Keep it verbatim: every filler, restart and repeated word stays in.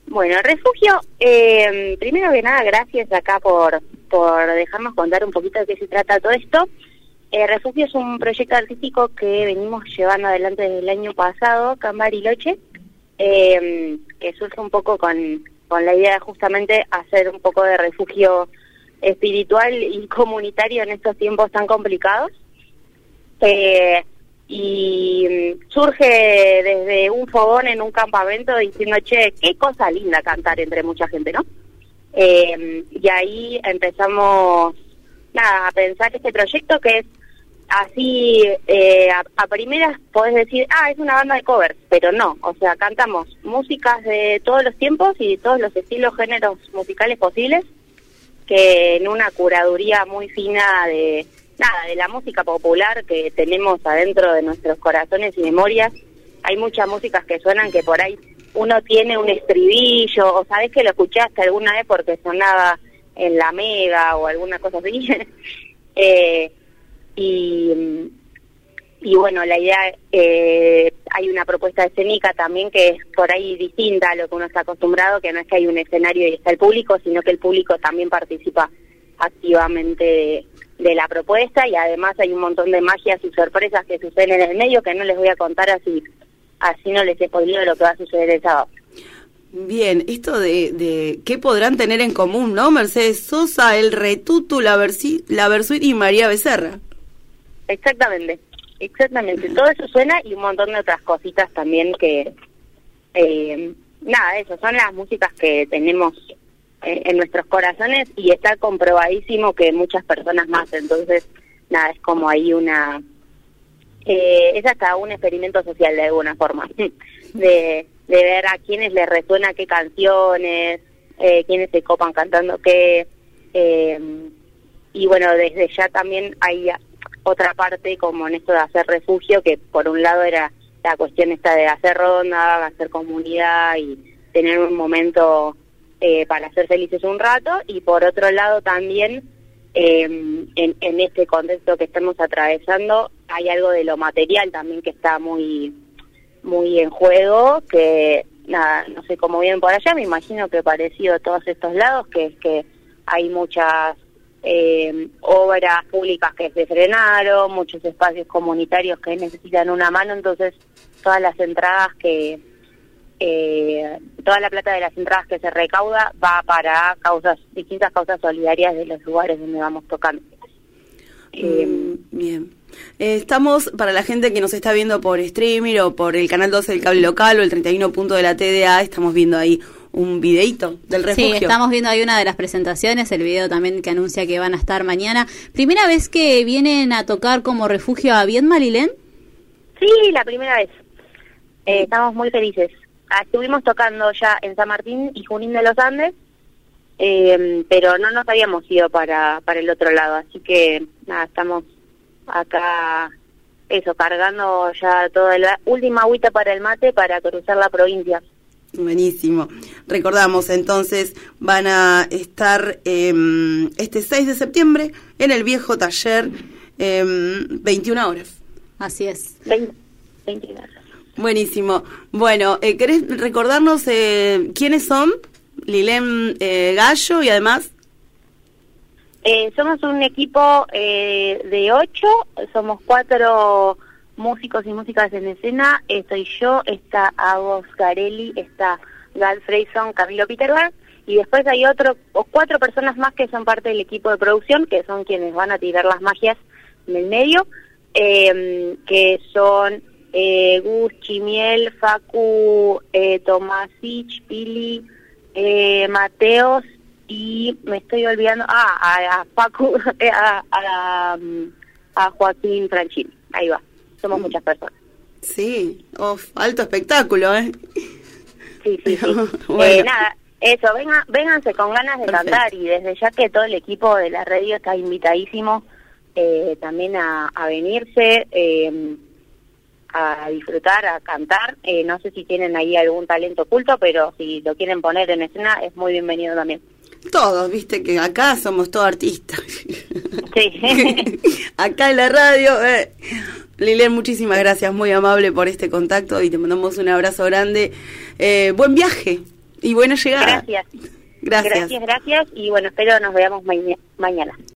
Bueno, Refugio, eh, primero que nada, gracias acá por, por dejarnos contar un poquito de qué se trata todo esto. Eh, Refugio es un proyecto artístico que venimos llevando adelante desde el año pasado, acá en Bariloche, eh, que surge un poco con, con la idea de justamente hacer un poco de refugio espiritual y comunitario en estos tiempos tan complicados. Eh, y surge desde un fogón en un campamento diciendo, che, qué cosa linda cantar entre mucha gente, ¿no? Eh, y ahí empezamos, nada, a pensar este proyecto que es así, eh, a, a primeras podés decir, ah, es una banda de covers, pero no, o sea, cantamos músicas de todos los tiempos y de todos los estilos, géneros musicales posibles, que en una curaduría muy fina de... nada, de la música popular que tenemos adentro de nuestros corazones y memorias. Hay muchas músicas que suenan que por ahí uno tiene un estribillo, o sabés que lo escuchaste alguna vez porque sonaba en la Mega o alguna cosa así. eh, y, y bueno, la idea, eh, hay una propuesta escénica también que es por ahí distinta a lo que uno está acostumbrado, que no es que hay un escenario y está el público, sino que el público también participa activamente de, de la propuesta, y además hay un montón de magias y sorpresas que suceden en el medio que no les voy a contar, así así no les spoileo lo que va a suceder el sábado. Bien, esto de, de qué podrán tener en común, ¿no? Mercedes Sosa, El Retutu, la, Versi, la Versuit y María Becerra. Exactamente, exactamente. Todo eso suena y un montón de otras cositas también que... Eh, nada, eso, son las músicas que tenemos en nuestros corazones y está comprobadísimo que muchas personas más, entonces nada, es como ahí una eh, es hasta un experimento social de alguna forma de, de ver a quiénes les resuena qué canciones, eh, quiénes se copan cantando qué, eh, y bueno, desde ya también hay otra parte como en esto de hacer refugio, que por un lado era la cuestión esta de hacer ronda, hacer comunidad y tener un momento Eh, para ser felices un rato, y por otro lado también eh, en, en este contexto que estamos atravesando hay algo de lo material también que está muy muy en juego, que nada, no sé cómo vienen por allá, me imagino que parecido a todos estos lados, que es que hay muchas eh, obras públicas que se frenaron, muchos espacios comunitarios que necesitan una mano, entonces todas las entradas que Eh, toda la plata de las entradas que se recauda va para causas, distintas causas solidarias de los lugares donde vamos tocando. Eh, mm, bien. Eh, estamos, para la gente que nos está viendo por streaming o por el canal doce del cable local o el treinta y uno punto de la T D A, estamos viendo ahí un videíto del refugio. Sí, estamos viendo ahí una de las presentaciones, el video también que anuncia que van a estar mañana. ¿Primera vez que vienen a tocar como refugio a Viedma, Lilén? Sí, la primera vez. Eh, estamos muy felices. Estuvimos tocando ya en San Martín y Junín de los Andes, eh, pero no nos habíamos ido para para el otro lado, así que nada, estamos acá, eso, cargando ya toda la última agüita para el mate para cruzar la provincia. Buenísimo. Recordamos, entonces, van a estar eh, este seis de septiembre en el viejo taller, eh, veintiuna horas. Así es. veinte, veintiuna horas. Buenísimo. Bueno, eh, ¿querés recordarnos eh, quiénes son? Lilén eh, Gallo y además... Eh, somos un equipo eh, de ocho, somos cuatro músicos y músicas en escena. Estoy yo, está Agos Garelli, está Gal Freyson, Camilo Peterberg, y después hay otro o cuatro personas más que son parte del equipo de producción, que son quienes van a tirar las magias en el medio, eh, que son... Eh, Gus, Chimiel, Facu, eh, Tomasich, Pili, eh, Mateos y me estoy olvidando, ah, a, a Facu, a, a, a Joaquín Franchini, ahí va, somos muchas personas. Sí, oh, alto espectáculo, ¿eh? Sí, sí, sí. Bueno. eh, nada, eso, venga, vénganse con ganas de Perfecto. cantar, y desde ya que todo el equipo de la radio está invitadísimo eh, también a, a venirse, eh, a disfrutar, a cantar. Eh, no sé si tienen ahí algún talento oculto, pero si lo quieren poner en escena es muy bienvenido también. Todos, viste que acá somos todos artistas. Sí. Acá en la radio. Eh. Lilén, muchísimas gracias, muy amable por este contacto y te mandamos un abrazo grande. Eh, buen viaje. Y buena llegada. Gracias. Gracias. Gracias, gracias. Y bueno, espero nos veamos ma mañana.